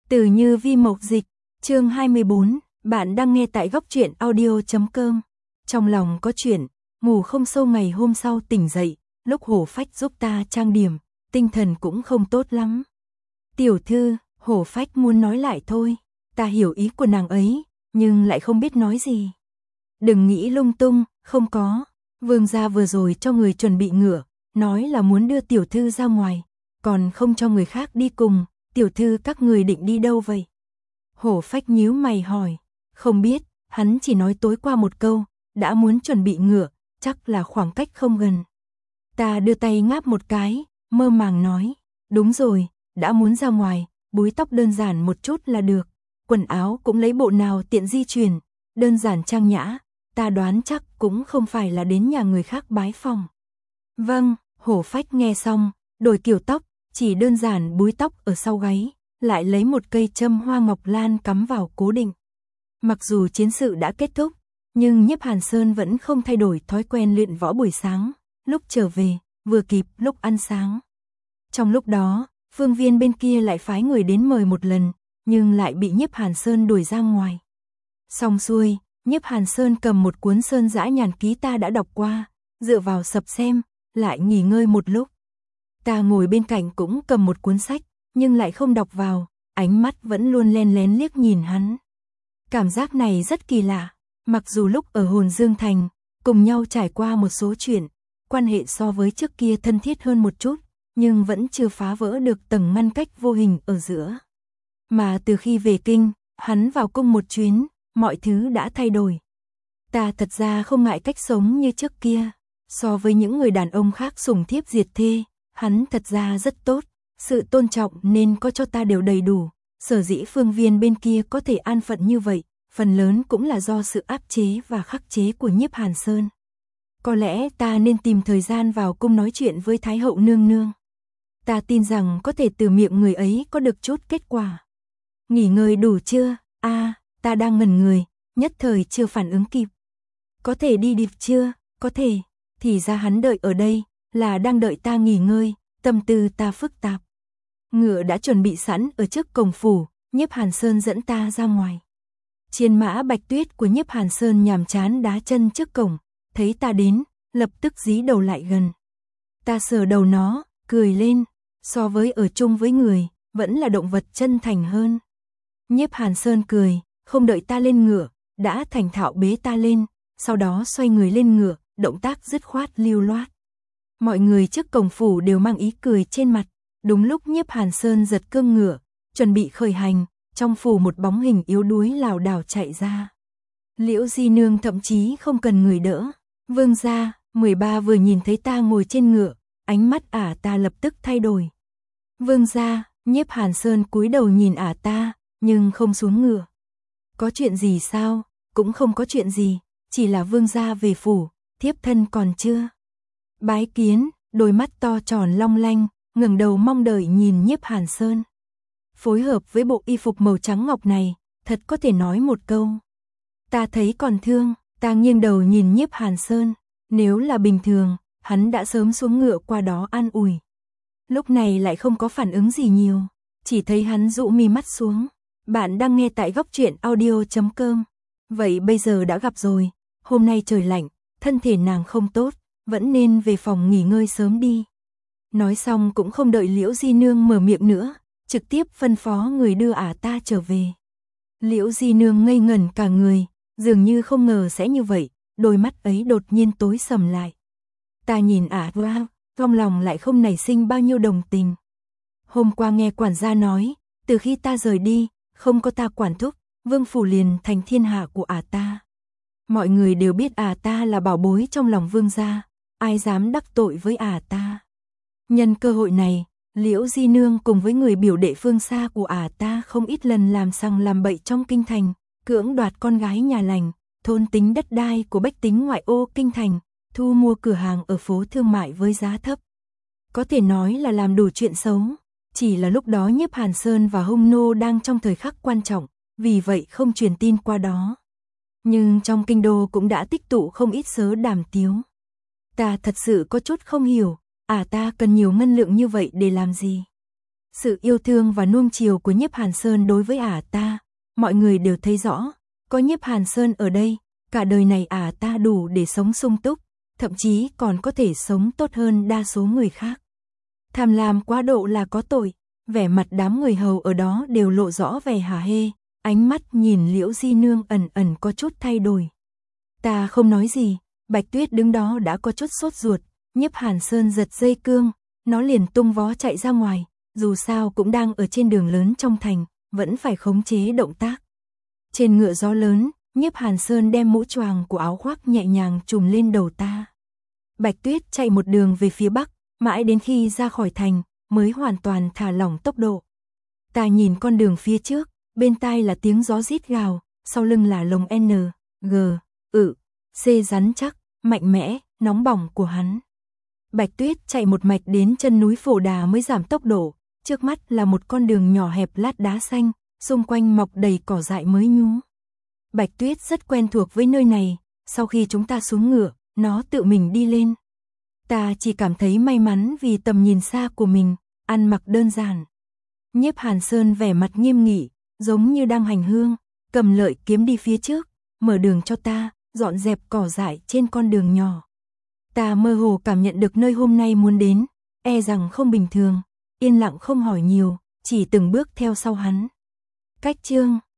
Từ Như Vi Mộc Dịch, chương 24, bạn đang nghe tại góc truyện audio.com. Trong lòng có chuyện, ngủ không sâu ngày hôm sau tỉnh dậy, lúc Hổ Phách giúp ta trang điểm, tinh thần cũng không tốt lắm. Tiểu thư, Hổ Phách muốn nói lại thôi, ta hiểu ý của nàng ấy, nhưng lại không biết nói gì. Đừng nghĩ lung tung, không có, vương gia vừa rồi cho người chuẩn bị ngựa, nói là muốn đưa tiểu thư ra ngoài, còn không cho người khác đi cùng. Tiểu thư các người định đi đâu vậy? Hổ Phách nhíu mày hỏi. Không biết, hắn chỉ nói tối qua một câu, đã muốn chuẩn bị ngựa, chắc là khoảng cách không gần. Ta đưa tay ngáp một cái, mơ màng nói. Đúng rồi, đã muốn ra ngoài, búi tóc đơn giản một chút là được. Quần áo cũng lấy bộ nào tiện di chuyển, đơn giản trang nhã, ta đoán chắc cũng không phải là đến nhà người khác bái phòng. Vâng, Hổ Phách nghe xong, đổi kiểu tóc, chỉ đơn giản búi tóc ở sau gáy, lại lấy một cây châm hoa ngọc lan cắm vào cố định. Mặc dù chiến sự đã kết thúc, nhưng Nhiếp Hàn Sơn vẫn không thay đổi thói quen luyện võ buổi sáng, lúc trở về, vừa kịp lúc ăn sáng. Trong lúc đó, Phương Viên bên kia lại phái người đến mời một lần, nhưng lại bị Nhiếp Hàn Sơn đuổi ra ngoài. Xong xuôi, Nhiếp Hàn Sơn cầm một cuốn Sơn Dã Nhàn Ký ta đã đọc qua, dựa vào sập xem, lại nghỉ ngơi một lúc. Ta ngồi bên cạnh cũng cầm một cuốn sách, nhưng lại không đọc vào, ánh mắt vẫn luôn len lén liếc nhìn hắn. Cảm giác này rất kỳ lạ, mặc dù lúc ở Hồn Dương Thành, cùng nhau trải qua một số chuyện, quan hệ so với trước kia thân thiết hơn một chút, nhưng vẫn chưa phá vỡ được tầng ngăn cách vô hình ở giữa. Mà từ khi về kinh, hắn vào cung một chuyến, mọi thứ đã thay đổi. Ta thật ra không ngại cách sống như trước kia, so với những người đàn ông khác sủng thiếp diệt thê. Hắn thật ra rất tốt, sự tôn trọng nên có cho ta đều đầy đủ, sở dĩ Phương Viên bên kia có thể an phận như vậy, phần lớn cũng là do sự áp chế và khắc chế của Nhiếp Hàn Sơn. Có lẽ ta nên tìm thời gian vào cung nói chuyện với Thái hậu nương nương. Ta tin rằng có thể từ miệng người ấy có được chút kết quả. Nghỉ ngơi đủ chưa? Ta đang ngẩn người, nhất thời chưa phản ứng kịp. Có thể đi điệp chưa? Có thể, thì ra hắn đợi ở đây là đang đợi ta nghỉ ngơi, tâm tư ta phức tạp. Ngựa đã chuẩn bị sẵn ở trước cổng phủ, Nhiếp Hàn Sơn dẫn ta ra ngoài. Chiến mã Bạch Tuyết của Nhiếp Hàn Sơn nhàm chán đá chân trước cổng, thấy ta đến, lập tức dí đầu lại gần. Ta sờ đầu nó, cười lên, so với ở chung với người, vẫn là động vật chân thành hơn. Nhiếp Hàn Sơn cười, không đợi ta lên ngựa, đã thành thạo bế ta lên, sau đó xoay người lên ngựa, động tác dứt khoát lưu loát. Mọi người trước cổng phủ đều mang ý cười trên mặt, đúng lúc Nhiếp Hàn Sơn giật cương ngựa, chuẩn bị khởi hành, trong phủ một bóng hình yếu đuối lảo đảo chạy ra. Liễu Di Nương thậm chí không cần người đỡ. Vương gia, 13 vừa nhìn thấy ta ngồi trên ngựa, ánh mắt ả ta lập tức thay đổi. Vương gia, Nhiếp Hàn Sơn cúi đầu nhìn ả ta, nhưng không xuống ngựa. Có chuyện gì sao? Cũng không có chuyện gì, chỉ là vương gia về phủ, thiếp thân còn chưa. Bái kiến, đôi mắt to tròn long lanh, ngẩng đầu mong đợi nhìn Nhiếp Hàn Sơn. Phối hợp với bộ y phục màu trắng ngọc này, thật có thể nói một câu. Ta thấy còn thương, ta nghiêng đầu nhìn Nhiếp Hàn Sơn, nếu là bình thường, hắn đã sớm xuống ngựa qua đó an ủi. Lúc này lại không có phản ứng gì nhiều, chỉ thấy hắn dụ mi mắt xuống. Bạn đang nghe tại góc truyện audio.com. Vậy bây giờ đã gặp rồi, hôm nay trời lạnh, thân thể nàng không tốt, vẫn nên về phòng nghỉ ngơi sớm đi. Nói xong cũng không đợi Liễu Di Nương mở miệng nữa, trực tiếp phân phó người đưa ả ta trở về. Liễu Di Nương ngây ngẩn cả người, dường như không ngờ sẽ như vậy, đôi mắt ấy đột nhiên tối sầm lại. Ta nhìn ả wow, trong lòng lại không nảy sinh bao nhiêu đồng tình. Hôm qua nghe quản gia nói, từ khi ta rời đi, không có ta quản thúc, vương phủ liền thành thiên hạ của ả ta. Mọi người đều biết ả ta là bảo bối trong lòng vương gia, ai dám đắc tội với ả ta. Nhân cơ hội này, Liễu Di Nương cùng với người biểu đệ phương xa của ả ta không ít lần làm sằng làm bậy trong kinh thành, cưỡng đoạt con gái nhà lành, thôn tính đất đai của bách tính ngoại ô kinh thành, thu mua cửa hàng ở phố thương mại với giá thấp. Có thể nói là làm đủ chuyện xấu, chỉ là lúc đó Nhiếp Hàn Sơn và Hung Nô đang trong thời khắc quan trọng, vì vậy không truyền tin qua đó. Nhưng trong kinh đô cũng đã tích tụ không ít sớ đàm tiếu. Ta thật sự có chút không hiểu, ả ta cần nhiều ngân lượng như vậy để làm gì? Sự yêu thương và nuông chiều của Nhiếp Hàn Sơn đối với ta, mọi người đều thấy rõ, có Nhiếp Hàn Sơn ở đây, cả đời này ta đủ để sống sung túc, thậm chí còn có thể sống tốt hơn đa số người khác. Tham lam quá độ là có tội, vẻ mặt đám người hầu ở đó đều lộ rõ vẻ hả hê, ánh mắt nhìn Liễu Di Nương ẩn ẩn có chút thay đổi. Ta không nói gì, Bạch Tuyết đứng đó đã có chút sốt ruột, Nhiếp Hàn Sơn giật dây cương, nó liền tung vó chạy ra ngoài, dù sao cũng đang ở trên đường lớn trong thành, vẫn phải khống chế động tác. Trên ngựa gió lớn, Nhiếp Hàn Sơn đem mũ choàng của áo khoác nhẹ nhàng trùm lên đầu ta. Bạch Tuyết chạy một đường về phía bắc, mãi đến khi ra khỏi thành, mới hoàn toàn thả lỏng tốc độ. Ta nhìn con đường phía trước, bên tai là tiếng gió rít gào, sau lưng là lồng N, G, C rắn chắc, mạnh mẽ, nóng bỏng của hắn. Bạch Tuyết chạy một mạch đến chân núi Phổ Đà mới giảm tốc độ, trước mắt là một con đường nhỏ hẹp lát đá xanh, xung quanh mọc đầy cỏ dại mới nhú. Bạch Tuyết rất quen thuộc với nơi này, sau khi chúng ta xuống ngựa, nó tự mình đi lên. Ta chỉ cảm thấy may mắn vì tầm nhìn xa của mình, ăn mặc đơn giản. Nhiếp Hàn Sơn vẻ mặt nghiêm nghị, giống như đang hành hương, cầm lợi kiếm đi phía trước, mở đường cho ta, dọn dẹp cỏ dại trên con đường nhỏ. Ta mơ hồ cảm nhận được nơi hôm nay muốn đến, e rằng không bình thường, yên lặng không hỏi nhiều, chỉ từng bước theo sau hắn. Cách chương